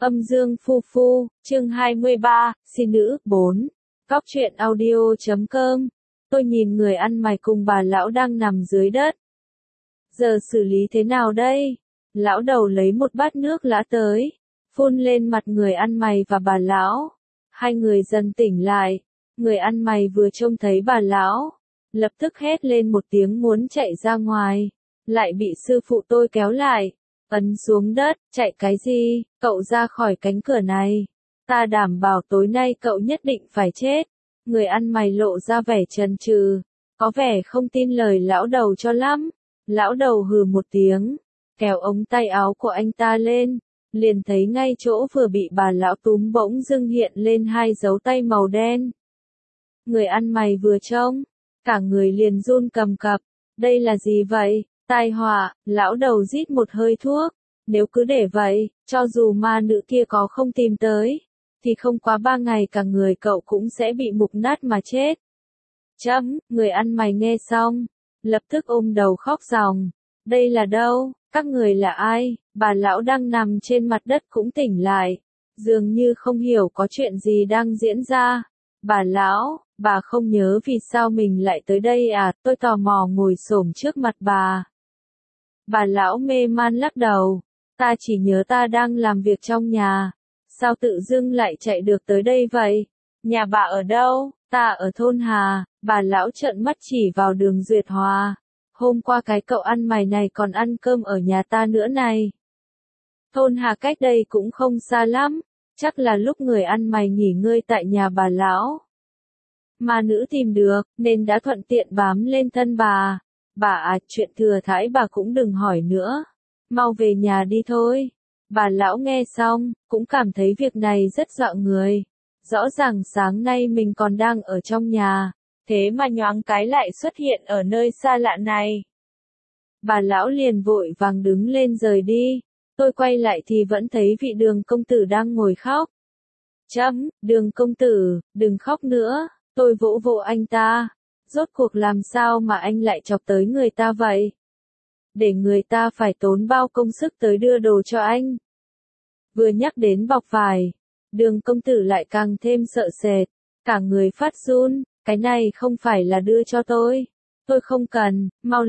Âm dương phu phu, chương 23, xin nữ, 4. Cóc truyện audio.com. Tôi nhìn người ăn mày cùng bà lão đang nằm dưới đất. Giờ xử lý thế nào đây? Lão đầu lấy một bát nước lã tới, phun lên mặt người ăn mày và bà lão. Hai người dần tỉnh lại. Người ăn mày vừa trông thấy bà lão, lập tức hét lên một tiếng muốn chạy ra ngoài, lại bị sư phụ tôi kéo lại. Ấn xuống đất, chạy cái gì, cậu ra khỏi cánh cửa này. Ta đảm bảo tối nay cậu nhất định phải chết. Người ăn mày lộ ra vẻ chần chừ, có vẻ không tin lời lão đầu cho lắm. Lão đầu hừ một tiếng, kéo ống tay áo của anh ta lên, liền thấy ngay chỗ vừa bị bà lão túm bỗng dưng hiện lên hai dấu tay màu đen. Người ăn mày vừa trông, cả người liền run cầm cập, đây là gì vậy? Tai họa, lão đầu rít một hơi thuốc, nếu cứ để vậy, cho dù ma nữ kia có không tìm tới, thì không quá 3 ngày cả người cậu cũng sẽ bị mục nát mà chết. Người ăn mày nghe xong, lập tức ôm đầu khóc ròng, đây là đâu, các người là ai? Bà lão đang nằm trên mặt đất cũng tỉnh lại, dường như không hiểu có chuyện gì đang diễn ra. Bà lão, bà không nhớ vì sao mình lại tới đây à? Tôi tò mò ngồi xổm trước mặt bà. Bà lão mê man lắc đầu, ta chỉ nhớ ta đang làm việc trong nhà, sao tự dưng lại chạy được tới đây vậy? Nhà bà ở đâu? Ta ở thôn Hà. Bà lão trợn mắt chỉ vào Đường Duyệt Hòa. Hôm qua cái cậu ăn mày này còn ăn cơm ở nhà ta nữa này. Thôn Hà cách đây cũng không xa lắm, chắc là lúc người ăn mày nghỉ ngơi tại nhà bà lão. Ma nữ tìm được, nên đã thuận tiện bám lên thân bà. Bà à, chuyện thừa thãi bà cũng đừng hỏi nữa. Mau về nhà đi thôi. Bà lão nghe xong, cũng cảm thấy việc này rất dọa người. Rõ ràng sáng nay mình còn đang ở trong nhà, thế mà nhoáng cái lại xuất hiện ở nơi xa lạ này. Bà lão liền vội vàng đứng lên rời đi. Tôi quay lại thì vẫn thấy vị Đường công tử đang ngồi khóc. Đường công tử, đừng khóc nữa. Tôi vỗ vỗ anh ta. Rốt cuộc làm sao mà anh lại chọc tới người ta vậy? Để người ta phải tốn bao công sức tới đưa đồ cho anh. Vừa nhắc đến bọc vải, Đường công tử lại càng thêm sợ sệt, cả người phát run, cái này không phải là đưa cho tôi. Tôi không cần,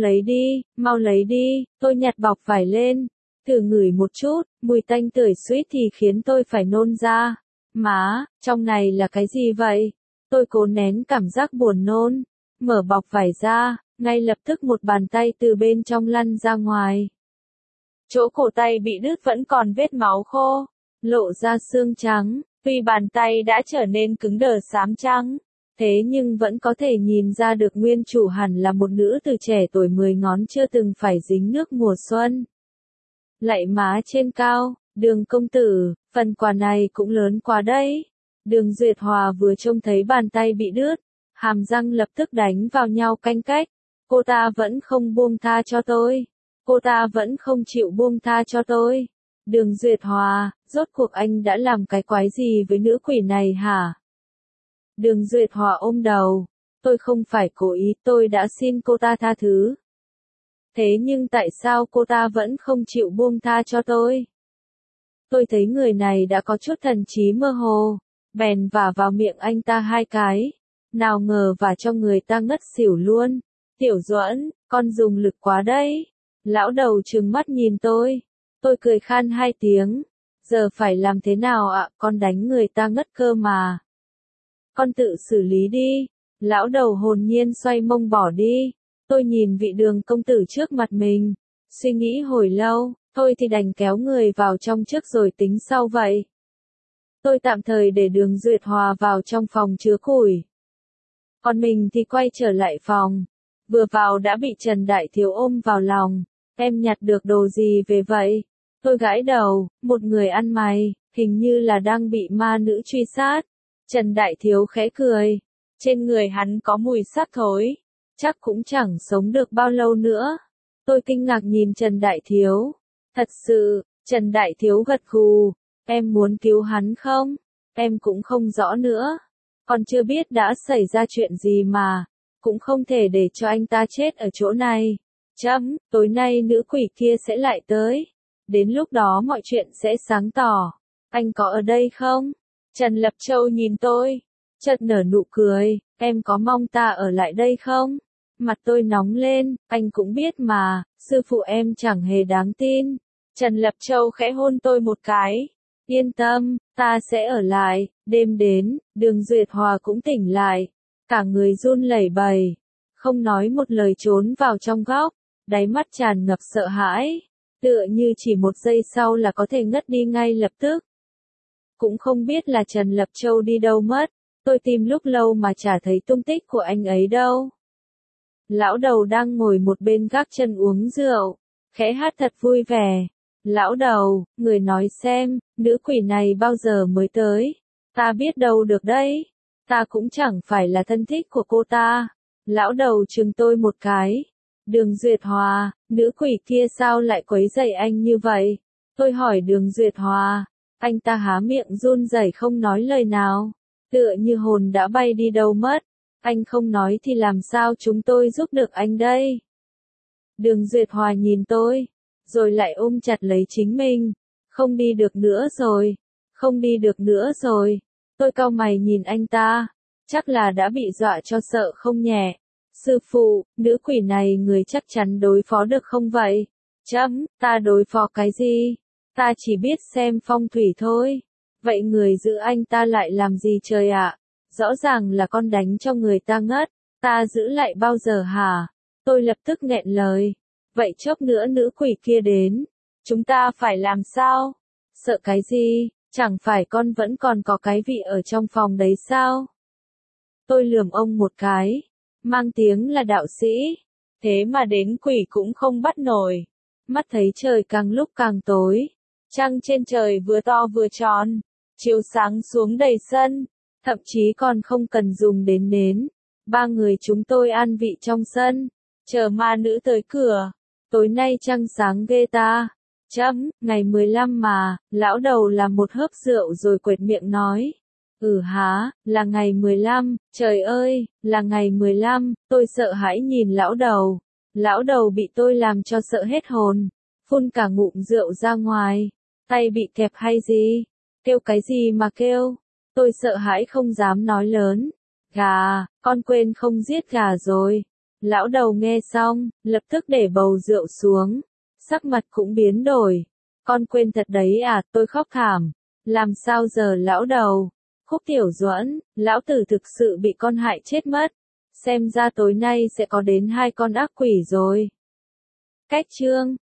mau lấy đi, tôi nhặt bọc vải lên, thử ngửi một chút, mùi tanh tưởi suýt thì khiến tôi phải nôn ra. Má, trong này là cái gì vậy? Tôi cố nén cảm giác buồn nôn, mở bọc vải ra, ngay lập tức một bàn tay từ bên trong lăn ra ngoài. Chỗ cổ tay bị đứt vẫn còn vết máu khô, lộ ra xương trắng, tuy bàn tay đã trở nên cứng đờ xám trắng, thế nhưng vẫn có thể nhìn ra được nguyên chủ hẳn là một nữ từ trẻ tuổi 10 ngón chưa từng phải dính nước mùa xuân. Lạy má trên cao, Đường công tử, phần quà này cũng lớn quá đấy. Đường Duyệt Hòa vừa trông thấy bàn tay bị đứt, hàm răng lập tức đánh vào nhau canh cách. Cô ta vẫn không buông tha cho tôi. Cô ta vẫn không chịu buông tha cho tôi. Đường Duyệt Hòa, rốt cuộc anh đã làm cái quái gì với nữ quỷ này hả? Đường Duyệt Hòa ôm đầu. Tôi không phải cố ý, tôi đã xin cô ta tha thứ. Thế nhưng tại sao cô ta vẫn không chịu buông tha cho tôi? Tôi thấy người này đã có chút thần trí mơ hồ, bèn vả vào miệng anh ta 2 cái. Nào ngờ vả cho người ta ngất xỉu luôn. Tiểu Duẫn, con dùng lực quá đấy. Lão đầu trừng mắt nhìn tôi. Tôi cười khan 2 tiếng. Giờ phải làm thế nào ạ? Con đánh người ta ngất cơ mà. Con tự xử lý đi. Lão đầu hồn nhiên xoay mông bỏ đi. Tôi nhìn vị Đường công tử trước mặt mình, suy nghĩ hồi lâu, thôi thì đành kéo người vào trong trước rồi tính sau vậy. Tôi tạm thời để Đường Duyệt Hòa vào trong phòng chứa củi. Còn mình thì quay trở lại phòng. Vừa vào đã bị Trần Đại Thiếu ôm vào lòng. Em nhặt được đồ gì về vậy? Tôi gãi đầu, một người ăn mày, hình như là đang bị ma nữ truy sát. Trần Đại Thiếu khẽ cười. Trên người hắn có mùi xác thối. Chắc cũng chẳng sống được bao lâu nữa. Tôi kinh ngạc nhìn Trần Đại Thiếu. Thật sự, Trần Đại Thiếu gật gù. Em muốn cứu hắn không? Em cũng không rõ nữa. Còn chưa biết đã xảy ra chuyện gì mà. Cũng không thể để cho anh ta chết ở chỗ này. Tối nay nữ quỷ kia sẽ lại tới. Đến lúc đó mọi chuyện sẽ sáng tỏ. anh có ở đây không? Trần Lập Châu nhìn tôi, chợt nở nụ cười, em có mong ta ở lại đây không? Mặt tôi nóng lên, anh cũng biết mà, sư phụ em chẳng hề đáng tin. Trần Lập Châu khẽ hôn tôi một cái. Yên tâm, ta sẽ ở lại. Đêm đến, Đường Duyệt Hòa cũng tỉnh lại. Cả người run lẩy bẩy, không nói một lời trốn vào trong góc, đáy mắt tràn ngập sợ hãi, tựa như chỉ một giây sau là có thể ngất đi ngay lập tức. Cũng không biết là Trần Lập Châu đi đâu mất, tôi tìm lúc lâu mà chả thấy tung tích của anh ấy đâu. Lão đầu đang ngồi một bên gác chân uống rượu, khẽ hát thật vui vẻ. Lão đầu, người nói xem, nữ quỷ này bao giờ mới tới? Ta biết đâu được đấy. Ta cũng chẳng phải là thân thích của cô ta. Lão đầu chừng tôi một cái. Đường Duyệt Hòa, nữ quỷ kia sao lại quấy rầy anh như vậy? Tôi hỏi Đường Duyệt Hòa. Anh ta há miệng run rẩy không nói lời nào. Tựa như hồn đã bay đi đâu mất. Anh không nói thì làm sao chúng tôi giúp được anh đây? Đường Duyệt Hòa nhìn tôi, rồi lại ôm chặt lấy chính mình. Không đi được nữa rồi. Không đi được nữa rồi. Tôi cau mày nhìn anh ta. Chắc là đã bị dọa cho sợ không nhẹ. Sư phụ, nữ quỷ này người chắc chắn đối phó được không vậy? Chấm, ta đối phó cái gì? Ta chỉ biết xem phong thủy thôi. Vậy người giữ anh ta lại làm gì trời ạ? Rõ ràng là con đánh cho người ta ngất. Ta giữ lại bao giờ hả? Tôi lập tức nghẹn lời. Vậy chốc nữa nữ quỷ kia đến. Chúng ta phải làm sao? Sợ cái gì? Chẳng phải con vẫn còn có cái vị ở trong phòng đấy sao? Tôi lườm ông một cái. Mang tiếng là đạo sĩ. Thế mà đến quỷ cũng không bắt nổi. Mắt thấy trời càng lúc càng tối. Trăng trên trời vừa to vừa tròn. Chiếu sáng xuống đầy sân. Thậm chí còn không cần dùng đến nến. Ba người chúng tôi an vị trong sân. Chờ ma nữ tới cửa. Tối nay trăng sáng ghê ta. Chấm, ngày 15 mà, lão đầu làm một hớp rượu rồi quệt miệng nói. Há, là ngày 15, trời ơi, là ngày 15, tôi sợ hãi nhìn lão đầu. Lão đầu bị tôi làm cho sợ hết hồn, phun cả ngụm rượu ra ngoài, tay bị kẹp hay gì, kêu cái gì mà kêu, tôi sợ hãi không dám nói lớn. Gà, con quên không giết gà rồi. Lão đầu nghe xong, lập tức để bầu rượu xuống, sắc mặt cũng biến đổi. Con quên thật đấy à, tôi khóc thảm. Làm sao giờ lão đầu? Khúc Tiểu Duẫn, lão tử thực sự bị con hại chết mất. Xem ra tối nay sẽ có đến 2 con ác quỷ rồi. Cách chương